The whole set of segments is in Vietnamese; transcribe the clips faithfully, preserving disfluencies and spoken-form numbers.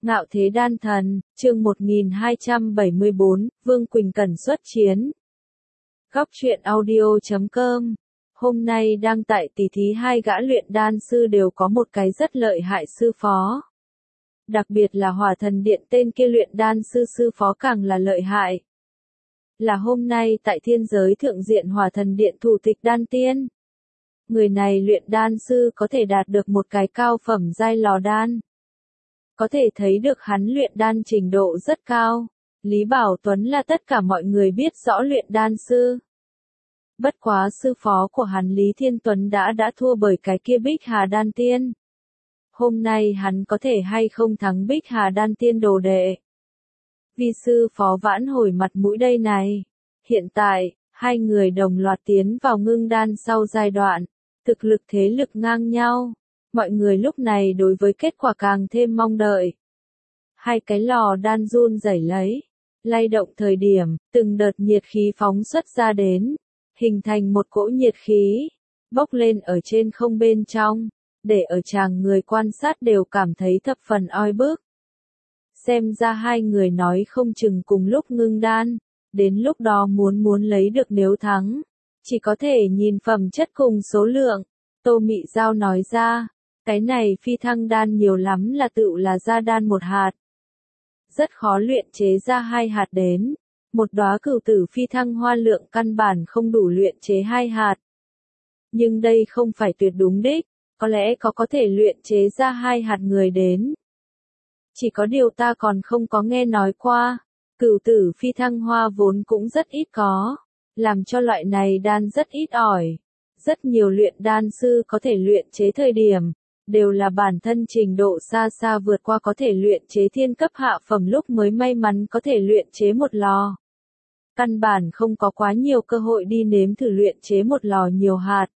Ngạo thế đan thần, chương một nghìn hai trăm bảy mươi bốn, Vương Quỳnh Cẩn xuất chiến. Góc truyện audio chấm com. Hôm nay đang tại tỷ thí hai gã luyện đan sư đều có một cái rất lợi hại sư phó. Đặc biệt là Hỏa Thần Điện tên kia luyện đan sư sư phó càng là lợi hại. Là hôm nay tại thiên giới thượng diện Hỏa Thần Điện thủ tịch đan tiên. Người này luyện đan sư có thể đạt được một cái cao phẩm giai lò đan. Có thể thấy được hắn luyện đan trình độ rất cao. Lý Bảo Tuấn là tất cả mọi người biết rõ luyện đan sư. Bất quá sư phó của hắn Lý Thiên Tuấn đã đã thua bởi cái kia Bích Hà Đan Tiên. Hôm nay hắn có thể hay không thắng Bích Hà Đan Tiên đồ đệ. Vì sư phó vãn hồi mặt mũi đây này. Hiện tại, hai người đồng loạt tiến vào ngưng đan sau giai đoạn. Thực lực thế lực ngang nhau. Mọi người lúc này đối với kết quả càng thêm mong đợi. Hai cái lò đan run rẩy lấy, lay động thời điểm, từng đợt nhiệt khí phóng xuất ra đến, hình thành một cỗ nhiệt khí, bốc lên ở trên không bên trong, để ở chàng người quan sát đều cảm thấy thập phần oi bức. Xem ra hai người nói không chừng cùng lúc ngưng đan, đến lúc đó muốn muốn lấy được nếu thắng, chỉ có thể nhìn phẩm chất cùng số lượng. Tô Mị Giao nói ra. Cái này phi thăng đan nhiều lắm là tự là ra đan một hạt. Rất khó luyện chế ra hai hạt đến. Một đóa cửu tử phi thăng hoa lượng căn bản không đủ luyện chế hai hạt. Nhưng đây không phải tuyệt đúng đích, có lẽ có có thể luyện chế ra hai hạt người đến. Chỉ có điều ta còn không có nghe nói qua, cửu tử phi thăng hoa vốn cũng rất ít có, làm cho loại này đan rất ít ỏi. Rất nhiều luyện đan sư có thể luyện chế thời điểm, đều là bản thân trình độ xa xa vượt qua có thể luyện chế thiên cấp hạ phẩm lúc mới may mắn có thể luyện chế một lò. Căn bản không có quá nhiều cơ hội đi nếm thử luyện chế một lò nhiều hạt.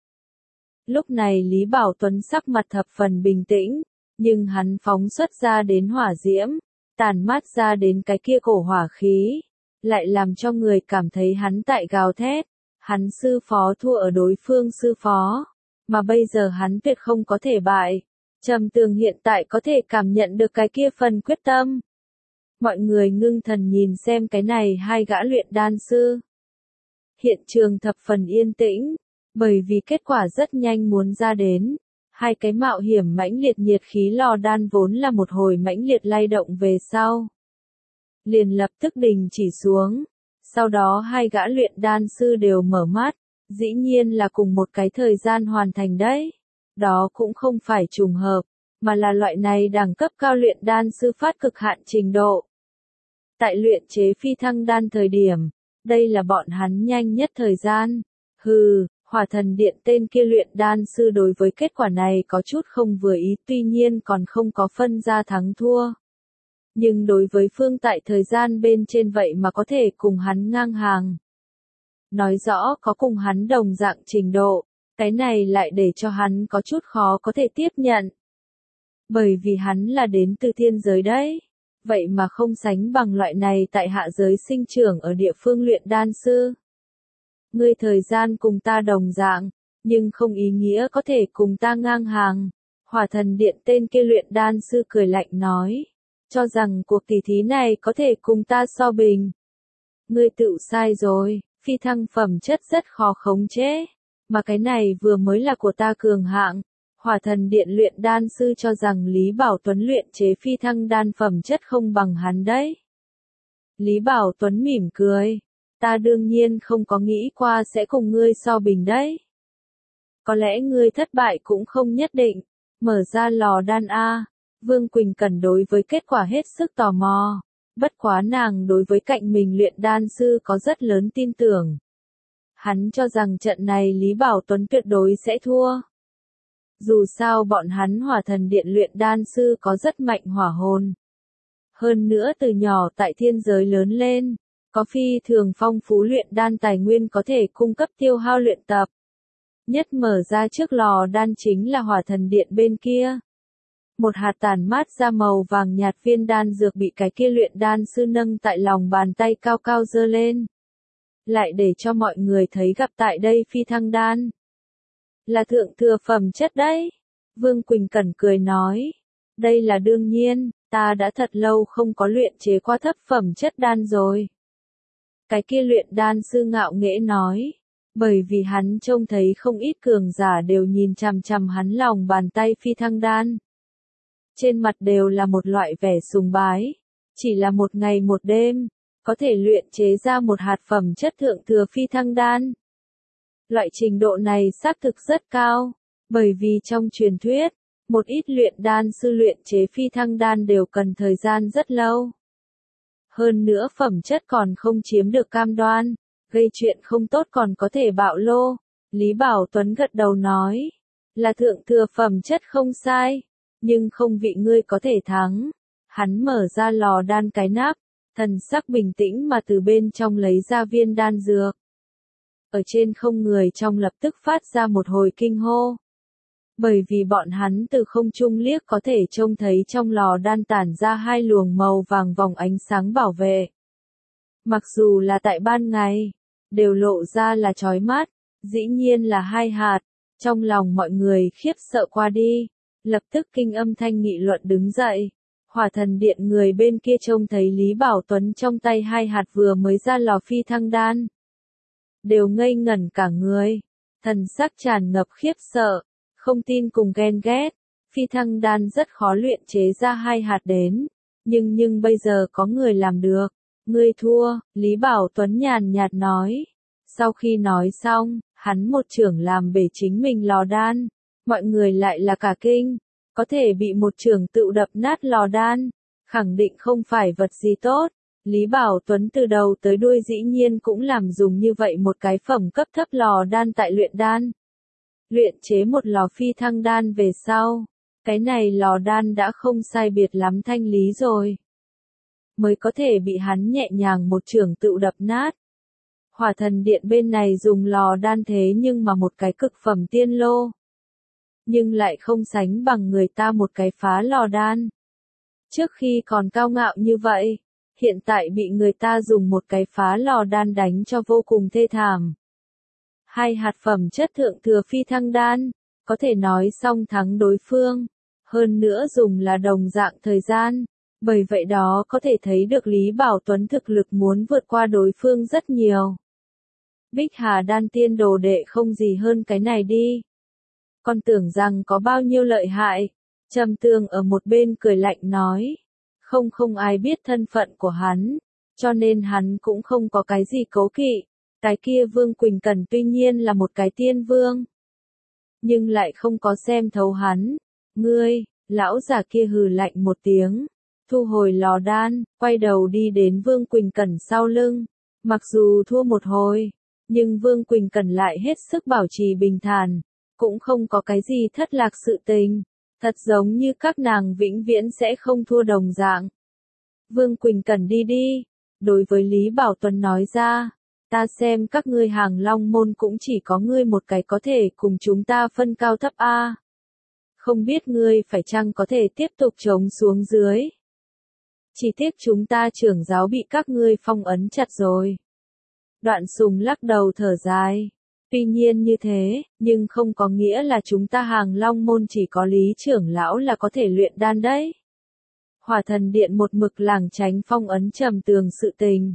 Lúc này Lý Bảo Tuấn sắc mặt thập phần bình tĩnh, nhưng hắn phóng xuất ra đến hỏa diễm, tàn mát ra đến cái kia cổ hỏa khí, lại làm cho người cảm thấy hắn tại gào thét, hắn sư phó thua ở đối phương sư phó. Mà bây giờ hắn tuyệt không có thể bại. Trầm Tường hiện tại có thể cảm nhận được cái kia phần quyết tâm. Mọi người ngưng thần nhìn xem cái này hai gã luyện đan sư. Hiện trường thập phần yên tĩnh, bởi vì kết quả rất nhanh muốn ra đến. Hai cái mạo hiểm mãnh liệt nhiệt khí lò đan vốn là một hồi mãnh liệt lay động về sau. Liền lập tức đình chỉ xuống. Sau đó hai gã luyện đan sư đều mở mắt. Dĩ nhiên là cùng một cái thời gian hoàn thành đấy. Đó cũng không phải trùng hợp, mà là loại này đẳng cấp cao luyện đan sư phát cực hạn trình độ. Tại luyện chế phi thăng đan thời điểm, đây là bọn hắn nhanh nhất thời gian. Hừ, Hỏa Thần Điện tên kia luyện đan sư đối với kết quả này có chút không vừa ý, tuy nhiên còn không có phân ra thắng thua. Nhưng đối với phương tại thời gian bên trên vậy mà có thể cùng hắn ngang hàng. Nói rõ có cùng hắn đồng dạng trình độ, cái này lại để cho hắn có chút khó có thể tiếp nhận. Bởi vì hắn là đến từ thiên giới đấy, vậy mà không sánh bằng loại này tại hạ giới sinh trưởng ở địa phương luyện đan sư. Ngươi thời gian cùng ta đồng dạng, nhưng không ý nghĩa có thể cùng ta ngang hàng. Hỏa Thần Điện tên kia luyện đan sư cười lạnh nói, cho rằng cuộc tỷ thí này có thể cùng ta so bình. Ngươi tự sai rồi. Phi thăng phẩm chất rất khó khống chế, mà cái này vừa mới là của ta cường hạng. Hỏa Thần Điện luyện đan sư cho rằng Lý Bảo Tuấn luyện chế phi thăng đan phẩm chất không bằng hắn đấy. Lý Bảo Tuấn mỉm cười, ta đương nhiên không có nghĩ qua sẽ cùng ngươi so bình đấy. Có lẽ ngươi thất bại cũng không nhất định, mở ra lò đan A. Vương Quỳnh Cẩn đối với kết quả hết sức tò mò. Bất quá nàng đối với cạnh mình luyện đan sư có rất lớn tin tưởng. Hắn cho rằng trận này Lý Bảo Tuấn tuyệt đối sẽ thua. Dù sao bọn hắn Hỏa Thần Điện luyện đan sư có rất mạnh hỏa hồn. Hơn nữa từ nhỏ tại thiên giới lớn lên, có phi thường phong phú luyện đan tài nguyên có thể cung cấp tiêu hao luyện tập. Nhất mở ra trước lò đan chính là Hỏa Thần Điện bên kia. Một hạt tản mát ra màu vàng nhạt viên đan dược bị cái kia luyện đan sư nâng tại lòng bàn tay cao cao giơ lên. Lại để cho mọi người thấy gặp tại đây phi thăng đan. Là thượng thừa phẩm chất đấy. Vương Quỳnh Cẩn cười nói. Đây là đương nhiên, ta đã thật lâu không có luyện chế qua thấp phẩm chất đan rồi. Cái kia luyện đan sư ngạo nghễ nói, bởi vì hắn trông thấy không ít cường giả đều nhìn chằm chằm hắn lòng bàn tay phi thăng đan. Trên mặt đều là một loại vẻ sùng bái, chỉ là một ngày một đêm, có thể luyện chế ra một hạt phẩm chất thượng thừa phi thăng đan. Loại trình độ này xác thực rất cao, bởi vì trong truyền thuyết, một ít luyện đan sư luyện chế phi thăng đan đều cần thời gian rất lâu. Hơn nữa phẩm chất còn không chiếm được cam đoan, gây chuyện không tốt còn có thể bạo lô. Lý Bảo Tuấn gật đầu nói, là thượng thừa phẩm chất không sai, nhưng không vị ngươi có thể thắng. Hắn mở ra lò đan cái nắp, thần sắc bình tĩnh mà từ bên trong lấy ra viên đan dược. Ở trên không người trong lập tức phát ra một hồi kinh hô. Bởi vì bọn hắn từ không trung liếc có thể trông thấy trong lò đan tản ra hai luồng màu vàng vòng ánh sáng bảo vệ. Mặc dù là tại ban ngày, đều lộ ra là chói mắt, dĩ nhiên là hai hạt, trong lòng mọi người khiếp sợ qua đi, lập tức kinh âm thanh nghị luận đứng dậy. Hỏa Thần Điện người bên kia trông thấy Lý Bảo Tuấn trong tay hai hạt vừa mới ra lò phi thăng đan. Đều ngây ngẩn cả người, thần sắc tràn ngập khiếp sợ, không tin cùng ghen ghét, phi thăng đan rất khó luyện chế ra hai hạt đến, nhưng nhưng bây giờ có người làm được, ngươi thua, Lý Bảo Tuấn nhàn nhạt nói. Sau khi nói xong, hắn một chưởng làm bể chính mình lò đan, mọi người lại là cả kinh, có thể bị một chưởng tự đập nát lò đan, khẳng định không phải vật gì tốt. Lý Bảo Tuấn từ đầu tới đuôi dĩ nhiên cũng làm dùng như vậy một cái phẩm cấp thấp lò đan tại luyện đan. Luyện chế một lò phi thăng đan về sau, cái này lò đan đã không sai biệt lắm thanh lý rồi. Mới có thể bị hắn nhẹ nhàng một chưởng tự đập nát. Hỏa Thần Điện bên này dùng lò đan thế nhưng mà một cái cực phẩm tiên lô. Nhưng lại không sánh bằng người ta một cái phá lò đan. Trước khi còn cao ngạo như vậy, hiện tại bị người ta dùng một cái phá lò đan đánh cho vô cùng thê thảm. Hai hạt phẩm chất thượng thừa phi thăng đan, có thể nói song thắng đối phương, hơn nữa dùng là đồng dạng thời gian, bởi vậy đó có thể thấy được Lý Bảo Tuấn thực lực muốn vượt qua đối phương rất nhiều. Bích Hà đan tiên đồ đệ không gì hơn cái này đi. Con tưởng rằng có bao nhiêu lợi hại, Trầm Tường ở một bên cười lạnh nói. Không không ai biết thân phận của hắn, cho nên hắn cũng không có cái gì cố kỵ. Cái kia Vương Quỳnh Cẩn tuy nhiên là một cái tiên vương, nhưng lại không có xem thấu hắn. Ngươi, lão già kia hừ lạnh một tiếng, thu hồi lò đan, quay đầu đi đến Vương Quỳnh Cẩn sau lưng. Mặc dù thua một hồi, nhưng Vương Quỳnh Cẩn lại hết sức bảo trì bình thản, cũng không có cái gì thất lạc sự tình. Thật giống như các nàng vĩnh viễn sẽ không thua đồng dạng. Vương Quỳnh Cẩn đi đi, đối với Lý Bảo Tuấn nói ra, ta xem các ngươi Hàng Long môn cũng chỉ có ngươi một cái có thể cùng chúng ta phân cao thấp a. Không biết ngươi phải chăng có thể tiếp tục chống xuống dưới. Chỉ tiếc chúng ta trưởng giáo bị các ngươi phong ấn chặt rồi. Đoạn Sùng lắc đầu thở dài. Tuy nhiên như thế, nhưng không có nghĩa là chúng ta Hàng Long môn chỉ có Lý trưởng lão là có thể luyện đan đấy. Hỏa Thần Điện một mực lảng tránh phong ấn Trầm Tường sự tình.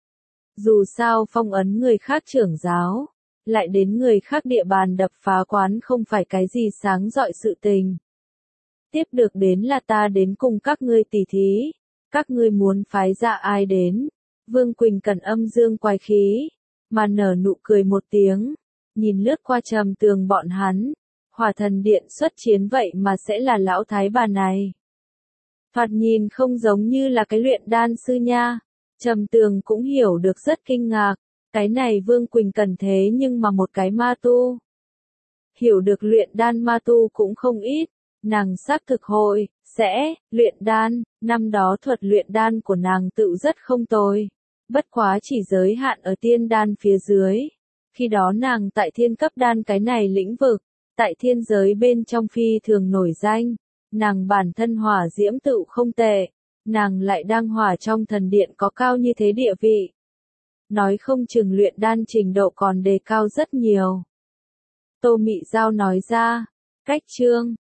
Dù sao phong ấn người khác trưởng giáo, lại đến người khác địa bàn đập phá quán không phải cái gì sáng rọi sự tình. Tiếp được đến là ta đến cùng các ngươi tỉ thí, các ngươi muốn phái ra ai đến. Vương Quỳnh Cẩn âm dương quái khí, mà nở nụ cười một tiếng, nhìn lướt qua Trầm Tường bọn hắn. Hỏa Thần Điện xuất chiến vậy mà sẽ là lão thái bà này. Thoạt nhìn không giống như là cái luyện đan sư nha. Trầm Tường cũng hiểu được rất kinh ngạc, cái này Vương Quỳnh Cẩn thế nhưng mà một cái ma tu. Hiểu được luyện đan ma tu cũng không ít, nàng xác thực hội, sẽ, luyện đan, năm đó thuật luyện đan của nàng tự rất không tồi. Bất quá chỉ giới hạn ở tiên đan phía dưới. Khi đó nàng tại thiên cấp đan cái này lĩnh vực, tại thiên giới bên trong phi thường nổi danh, nàng bản thân hỏa diễm tự không tệ, nàng lại đang hỏa trong thần điện có cao như thế địa vị. Nói không chừng luyện đan trình độ còn đề cao rất nhiều. Tô Mị Giao nói ra, cách chương,